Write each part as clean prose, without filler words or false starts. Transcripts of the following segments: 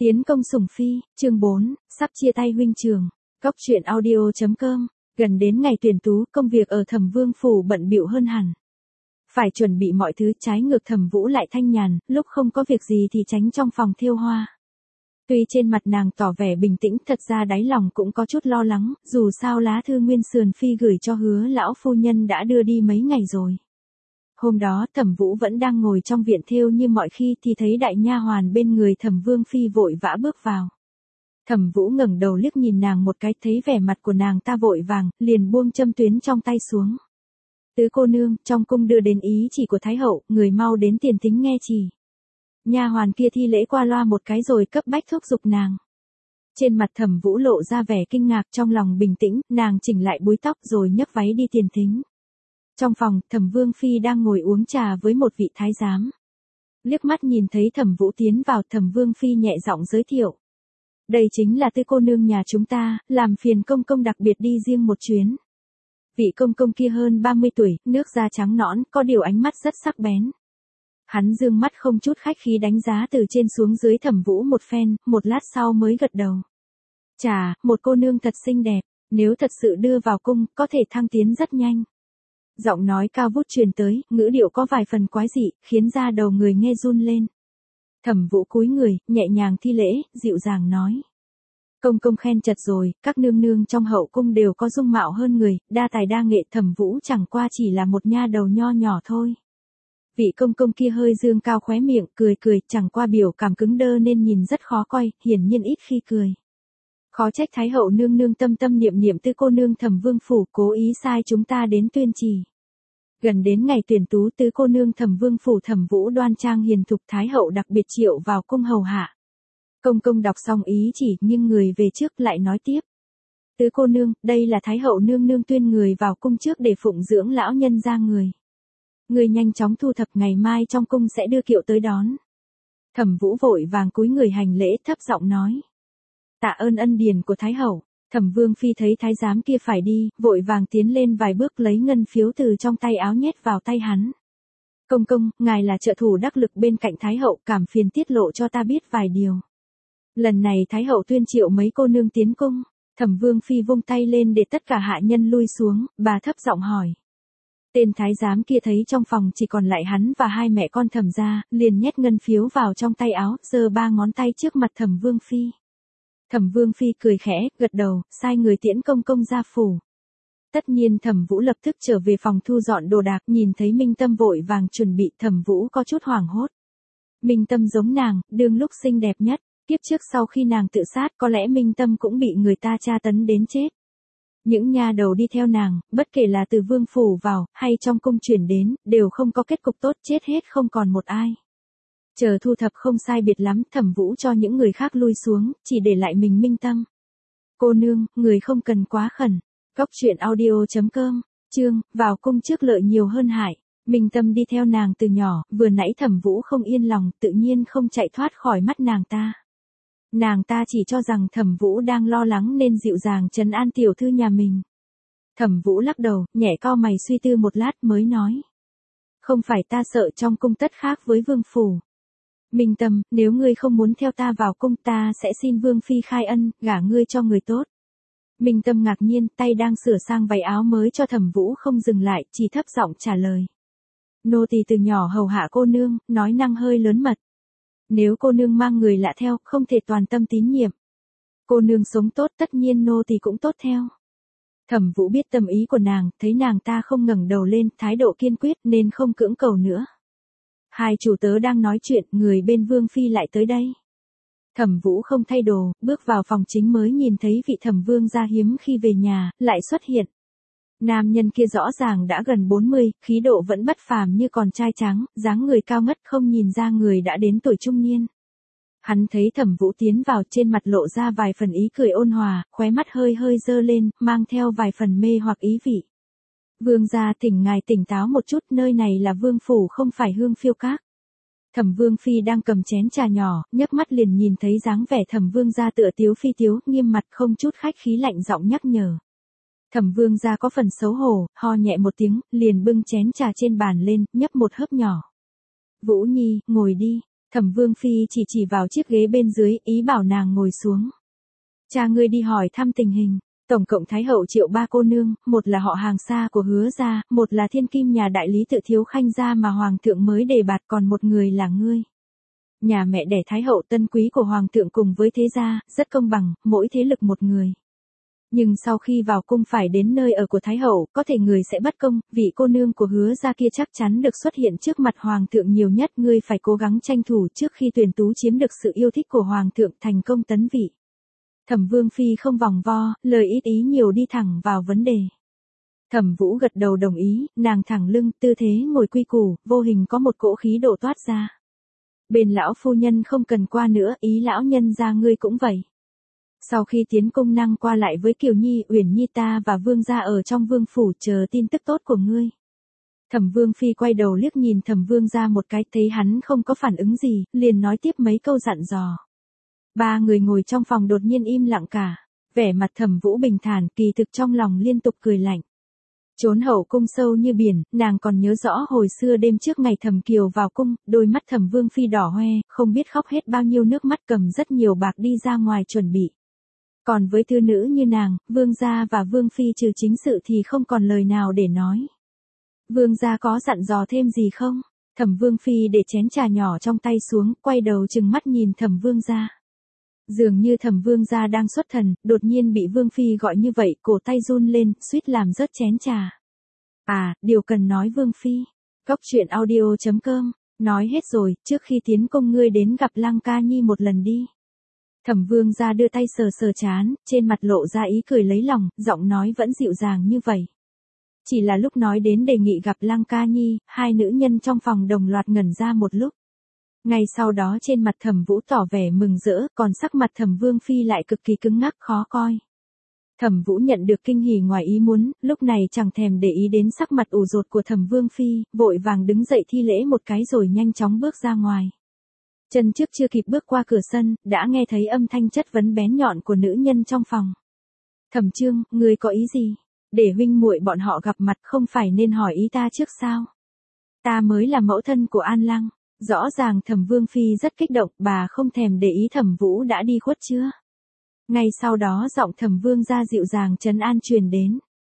Tiến công sủng phi, chương 4, sắp chia tay huynh trường. Góc truyện audio.com. Gần đến ngày tuyển tú, công việc ở Thẩm Vương phủ bận bịu hơn hẳn. Phải chuẩn bị mọi thứ, trái ngược Thẩm Vũ lại thanh nhàn, lúc không có việc gì thì tránh trong phòng thêu hoa. Tuy trên mặt nàng tỏ vẻ bình tĩnh, thật ra đáy lòng cũng có chút lo lắng, dù sao lá thư Nguyên Sườn Phi gửi cho Hứa lão phu nhân đã đưa đi mấy ngày rồi. Hôm đó Thẩm Vũ vẫn đang ngồi trong viện thêu như mọi khi thì thấy đại nha hoàn bên người Thẩm Vương Phi vội vã bước vào. Thẩm Vũ ngẩng đầu liếc nhìn nàng một cái, thấy vẻ mặt của nàng ta vội vàng, liền buông châm tuyến trong tay xuống. Tứ cô nương, trong cung đưa đến ý chỉ của Thái hậu, người mau đến tiền thính nghe chỉ. Nha hoàn kia thi lễ qua loa một cái rồi cấp bách thúc giục nàng. Trên mặt Thẩm Vũ lộ ra vẻ kinh ngạc, trong lòng bình tĩnh, nàng chỉnh lại búi tóc rồi nhấc váy đi tiền thính. Trong phòng, Thẩm Vương Phi đang ngồi uống trà với một vị thái giám. Liếc mắt nhìn thấy Thẩm Vũ tiến vào, Thẩm Vương Phi nhẹ giọng giới thiệu. Đây chính là tư cô nương nhà chúng ta, làm phiền công công đặc biệt đi riêng một chuyến. Vị công công kia hơn 30 tuổi, nước da trắng nõn, có điều ánh mắt rất sắc bén. Hắn dương mắt không chút khách khí đánh giá từ trên xuống dưới Thẩm Vũ một phen, một lát sau mới gật đầu. Chà, một cô nương thật xinh đẹp, nếu thật sự đưa vào cung, có thể thăng tiến rất nhanh. Giọng nói cao vút truyền tới, ngữ điệu có vài phần quái dị, khiến da đầu người nghe run lên. Thẩm Vũ cúi người, nhẹ nhàng thi lễ, dịu dàng nói. Công công khen chật rồi, các nương nương trong hậu cung đều có dung mạo hơn người, đa tài đa nghệ. Thẩm Vũ chẳng qua chỉ là một nha đầu nho nhỏ thôi. Vị công công kia hơi dương cao khóe miệng, cười cười, chẳng qua biểu cảm cứng đơ nên nhìn rất khó coi, hiển nhiên ít khi cười. Khó trách Thái hậu nương nương tâm tâm niệm niệm tư cô nương Thẩm Vương phủ cố ý sai chúng ta đến tuyên trì. Gần đến ngày tuyển tú, tứ cô nương Thẩm Vương phủ Thẩm Vũ đoan trang hiền thục, Thái hậu đặc biệt triệu vào cung hầu hạ. Công công đọc xong ý chỉ, nhưng người về trước lại nói tiếp. Tứ cô nương, đây là Thái hậu nương nương tuyên người vào cung trước để phụng dưỡng lão nhân ra người. Người nhanh chóng thu thập, ngày mai trong cung sẽ đưa kiệu tới đón. Thẩm Vũ vội vàng cúi người hành lễ, thấp giọng nói. Tạ ơn ân điển của Thái hậu. Thẩm Vương Phi thấy thái giám kia phải đi, vội vàng tiến lên vài bước lấy ngân phiếu từ trong tay áo nhét vào tay hắn. Công công, ngài là trợ thủ đắc lực bên cạnh Thái hậu, cảm phiền tiết lộ cho ta biết vài điều. Lần này Thái hậu tuyên triệu mấy cô nương tiến cung. Thẩm Vương Phi vung tay lên để tất cả hạ nhân lui xuống, bà thấp giọng hỏi. Tên thái giám kia thấy trong phòng chỉ còn lại hắn và hai mẹ con Thẩm gia, liền nhét ngân phiếu vào trong tay áo, giơ ba ngón tay trước mặt Thẩm Vương Phi. Thẩm Vương Phi cười khẽ, gật đầu, sai người tiễn công công ra phủ. Tất nhiên Thẩm Vũ lập tức trở về phòng thu dọn đồ đạc, nhìn thấy Minh Tâm vội vàng chuẩn bị, Thẩm Vũ có chút hoảng hốt. Minh Tâm giống nàng, đương lúc xinh đẹp nhất, kiếp trước sau khi nàng tự sát có lẽ Minh Tâm cũng bị người ta tra tấn đến chết. Những nha đầu đi theo nàng, bất kể là từ vương phủ vào, hay trong cung chuyển đến, đều không có kết cục tốt, chết hết không còn một ai. Chờ thu thập không sai biệt lắm, Thẩm Vũ cho những người khác lui xuống, chỉ để lại mình Minh Tâm. Cô nương, người không cần quá khẩn. Góc truyện audio.com, chương, vào cung trước lợi nhiều hơn hại. Minh Tâm đi theo nàng từ nhỏ, vừa nãy Thẩm Vũ không yên lòng, tự nhiên không chạy thoát khỏi mắt nàng ta. Nàng ta chỉ cho rằng Thẩm Vũ đang lo lắng nên dịu dàng trấn an tiểu thư nhà mình. Thẩm Vũ lắc đầu, nhẹ cau mày suy tư một lát mới nói. Không phải ta sợ trong cung tất khác với vương phủ. Minh Tâm, nếu ngươi không muốn theo ta vào cung, ta sẽ xin Vương Phi khai ân, gả ngươi cho người tốt. Minh Tâm ngạc nhiên, tay đang sửa sang váy áo mới cho Thẩm Vũ không dừng lại, chỉ thấp giọng trả lời. Nô tỳ từ nhỏ hầu hạ cô nương, nói năng hơi lớn mật. Nếu cô nương mang người lạ theo, không thể toàn tâm tín nhiệm. Cô nương sống tốt, tất nhiên nô tỳ cũng tốt theo. Thẩm Vũ biết tâm ý của nàng, thấy nàng ta không ngẩng đầu lên, thái độ kiên quyết nên không cưỡng cầu nữa. Hai chủ tớ đang nói chuyện, người bên Vương Phi lại tới đây. Thẩm Vũ không thay đồ, bước vào phòng chính mới nhìn thấy vị Thẩm Vương gia hiếm khi về nhà, lại xuất hiện. Nam nhân kia rõ ràng đã gần 40, khí độ vẫn bất phàm như còn trai trắng, dáng người cao ngất, không nhìn ra người đã đến tuổi trung niên. Hắn thấy Thẩm Vũ tiến vào, trên mặt lộ ra vài phần ý cười ôn hòa, khóe mắt hơi hơi dơ lên, mang theo vài phần mê hoặc ý vị. Vương gia, thỉnh ngài tỉnh táo một chút, nơi này là vương phủ không phải Hương Phiêu các. Thẩm Vương Phi đang cầm chén trà nhỏ, nhấc mắt liền nhìn thấy dáng vẻ Thẩm Vương gia tựa tiếu phi tiếu, nghiêm mặt không chút khách khí lạnh giọng nhắc nhở. Thẩm Vương gia có phần xấu hổ, ho nhẹ một tiếng, liền bưng chén trà trên bàn lên, nhấp một hớp nhỏ. Vũ Nhi, ngồi đi. Thẩm Vương Phi chỉ vào chiếc ghế bên dưới, ý bảo nàng ngồi xuống. Cha ngươi đi hỏi thăm tình hình, tổng cộng Thái hậu triệu 3 cô nương, một là họ hàng xa của Hứa gia, một là thiên kim nhà đại lý Tự Thiếu Khanh gia mà hoàng thượng mới đề bạt, còn một người là ngươi. Nhà mẹ đẻ Thái hậu tân quý của hoàng thượng cùng với thế gia, rất công bằng, mỗi thế lực một người. Nhưng sau khi vào cung phải đến nơi ở của Thái hậu, có thể người sẽ bất công, vị cô nương của Hứa gia kia chắc chắn được xuất hiện trước mặt hoàng thượng nhiều nhất, ngươi phải cố gắng tranh thủ trước khi tuyển tú chiếm được sự yêu thích của hoàng thượng, thành công tấn vị. Thẩm Vương Phi không vòng vo, lời ít ý nhiều, đi thẳng vào vấn đề. Thẩm Vũ gật đầu đồng ý, nàng thẳng lưng, tư thế ngồi quy củ, vô hình có một cỗ khí độ toát ra. Bên lão phu nhân không cần qua nữa, ý lão nhân gia ngươi cũng vậy. Sau khi tiến cung năng qua lại với Kiều Nhi, Uyển Nhi ta và Vương gia ở trong vương phủ chờ tin tức tốt của ngươi. Thẩm Vương Phi quay đầu liếc nhìn Thẩm Vương gia một cái, thấy hắn không có phản ứng gì, liền nói tiếp mấy câu dặn dò. 3 người ngồi trong phòng đột nhiên im lặng cả, vẻ mặt Thẩm Vũ bình thản, kỳ thực trong lòng liên tục cười lạnh. Trốn hậu cung sâu như biển, nàng còn nhớ rõ hồi xưa đêm trước ngày Thẩm Kiều vào cung, đôi mắt Thẩm Vương Phi đỏ hoe, không biết khóc hết bao nhiêu nước mắt, cầm rất nhiều bạc đi ra ngoài chuẩn bị. Còn với thư nữ như nàng, Vương gia và Vương Phi trừ chính sự thì không còn lời nào để nói. Vương gia có dặn dò thêm gì không? Thẩm Vương Phi để chén trà nhỏ trong tay xuống, quay đầu trừng mắt nhìn Thẩm Vương gia. Dường như Thẩm Vương gia đang xuất thần, đột nhiên bị Vương Phi gọi như vậy, cổ tay run lên, suýt làm rớt chén trà. À, điều cần nói Vương Phi. Cóc truyện audio.com, nói hết rồi, trước khi tiến cung ngươi đến gặp Lăng Ca Nhi một lần đi. Thẩm Vương gia đưa tay sờ sờ trán, trên mặt lộ ra ý cười lấy lòng, giọng nói vẫn dịu dàng như vậy. Chỉ là lúc nói đến đề nghị gặp Lăng Ca Nhi, 2 nữ nhân trong phòng đồng loạt ngẩn ra một lúc. Ngay sau đó trên mặt Thẩm Vũ tỏ vẻ mừng rỡ, còn sắc mặt Thẩm Vương Phi lại cực kỳ cứng ngắc khó coi. Thẩm Vũ nhận được kinh hỉ ngoài ý muốn, lúc này chẳng thèm để ý đến sắc mặt ủ rột của Thẩm Vương Phi, vội vàng đứng dậy thi lễ một cái rồi nhanh chóng bước ra ngoài. Chân trước chưa kịp bước qua cửa sân, đã nghe thấy âm thanh chất vấn bén nhọn của nữ nhân trong phòng. Thẩm Trương, ngươi có ý gì? Để huynh muội bọn họ gặp mặt không phải nên hỏi ý ta trước sao? Ta mới là mẫu thân của An Lăng. Rõ ràng Thẩm Vương Phi rất kích động, bà không thèm để ý Thẩm Vũ đã đi khuất chưa. Ngay sau đó giọng Thẩm Vương gia dịu dàng trấn an truyền đến.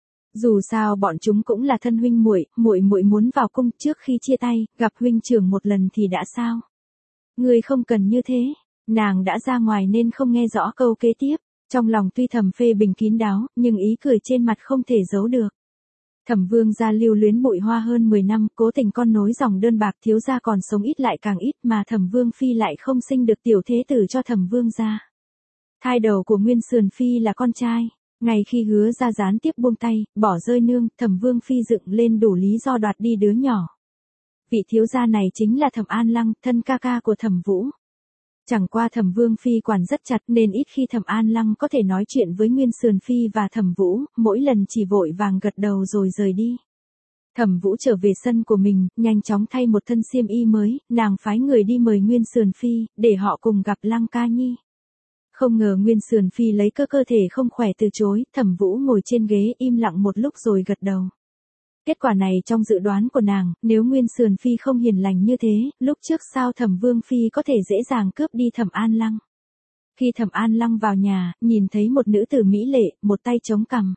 Dù sao bọn chúng cũng là thân huynh muội, muội muội muốn vào cung trước khi chia tay, gặp huynh trưởng một lần thì đã sao? Ngươi không cần như thế. Nàng đã ra ngoài nên không nghe rõ câu kế tiếp. Trong lòng tuy thầm phê bình kín đáo, nhưng ý cười trên mặt không thể giấu được. Thẩm Vương gia lưu luyến Bụi Hoa hơn 10 năm, cố tình con nối dòng đơn bạc, thiếu gia còn sống ít lại càng ít, mà Thẩm Vương Phi lại không sinh được tiểu thế tử cho Thẩm Vương gia. Thai đầu của Nguyên Sườn Phi là con trai. Ngày khi Hứa gia gián tiếp buông tay, bỏ rơi nương, Thẩm Vương Phi dựng lên đủ lý do đoạt đi đứa nhỏ. Vị thiếu gia này chính là Thẩm An Lăng, thân ca ca của Thẩm Vũ. Chẳng qua Thẩm Vương Phi quản rất chặt nên ít khi Thẩm An Lăng có thể nói chuyện với Nguyên Sườn Phi và Thẩm Vũ, mỗi lần chỉ vội vàng gật đầu rồi rời đi. Thẩm Vũ trở về sân của mình, nhanh chóng thay một thân xiêm y mới, nàng phái người đi mời Nguyên Sườn Phi, để họ cùng gặp Lăng Ca Nhi. Không ngờ Nguyên Sườn Phi lấy cơ thể không khỏe từ chối, Thẩm Vũ ngồi trên ghế im lặng một lúc rồi gật đầu. Kết quả này trong dự đoán của nàng, nếu Nguyên Sườn Phi không hiền lành như thế, lúc trước sao Thẩm Vương Phi có thể dễ dàng cướp đi Thẩm An Lăng. Khi Thẩm An Lăng vào nhà, nhìn thấy một nữ tử mỹ lệ, một tay chống cằm.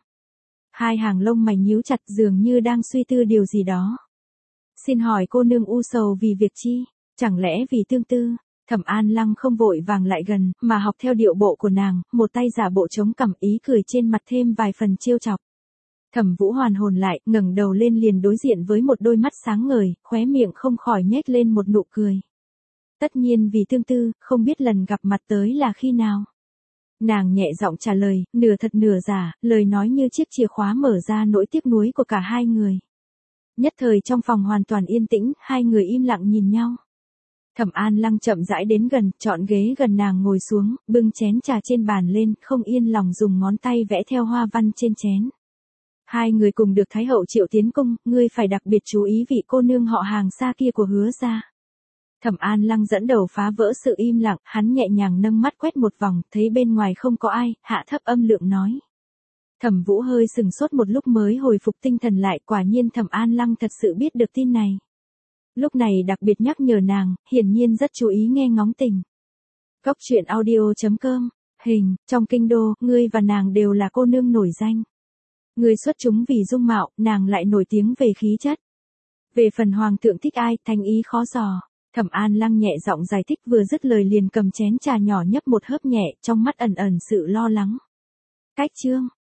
2 hàng lông mày nhíu chặt dường như đang suy tư điều gì đó. Xin hỏi cô nương u sầu vì việc chi? Chẳng lẽ vì tương tư? Thẩm An Lăng không vội vàng lại gần, mà học theo điệu bộ của nàng, một tay giả bộ chống cằm, ý cười trên mặt thêm vài phần trêu chọc. Thẩm Vũ hoàn hồn lại, ngẩng đầu lên liền đối diện với một đôi mắt sáng ngời, khóe miệng không khỏi nhếch lên một nụ cười. Tất nhiên vì tương tư, không biết lần gặp mặt tới là khi nào. Nàng nhẹ giọng trả lời, nửa thật nửa giả, lời nói như chiếc chìa khóa mở ra nỗi tiếc nuối của cả 2 người. Nhất thời trong phòng hoàn toàn yên tĩnh, 2 người im lặng nhìn nhau. Thẩm An Lăng chậm rãi đến gần, chọn ghế gần nàng ngồi xuống, bưng chén trà trên bàn lên, không yên lòng dùng ngón tay vẽ theo hoa văn trên chén. 2 người cùng được Thái hậu triệu tiến cung, ngươi phải đặc biệt chú ý vị cô nương họ hàng xa kia của Hứa gia. Thẩm An Lăng dẫn đầu phá vỡ sự im lặng, hắn nhẹ nhàng nâng mắt quét một vòng, thấy bên ngoài không có ai, hạ thấp âm lượng nói. Thẩm Vũ hơi sừng sốt một lúc mới hồi phục tinh thần lại, quả nhiên Thẩm An Lăng thật sự biết được tin này. Lúc này đặc biệt nhắc nhở nàng, hiển nhiên rất chú ý nghe ngóng tình. Góc truyện audio.com. Hình, trong kinh đô, ngươi và nàng đều là cô nương nổi danh. Ngươi xuất chúng vì dung mạo, nàng lại nổi tiếng về khí chất. Về phần hoàng thượng thích ai, thành ý khó dò. Thẩm An Lăng nhẹ giọng giải thích, vừa dứt lời liền cầm chén trà nhỏ nhấp một hớp nhẹ, trong mắt ẩn ẩn sự lo lắng. Cách chương.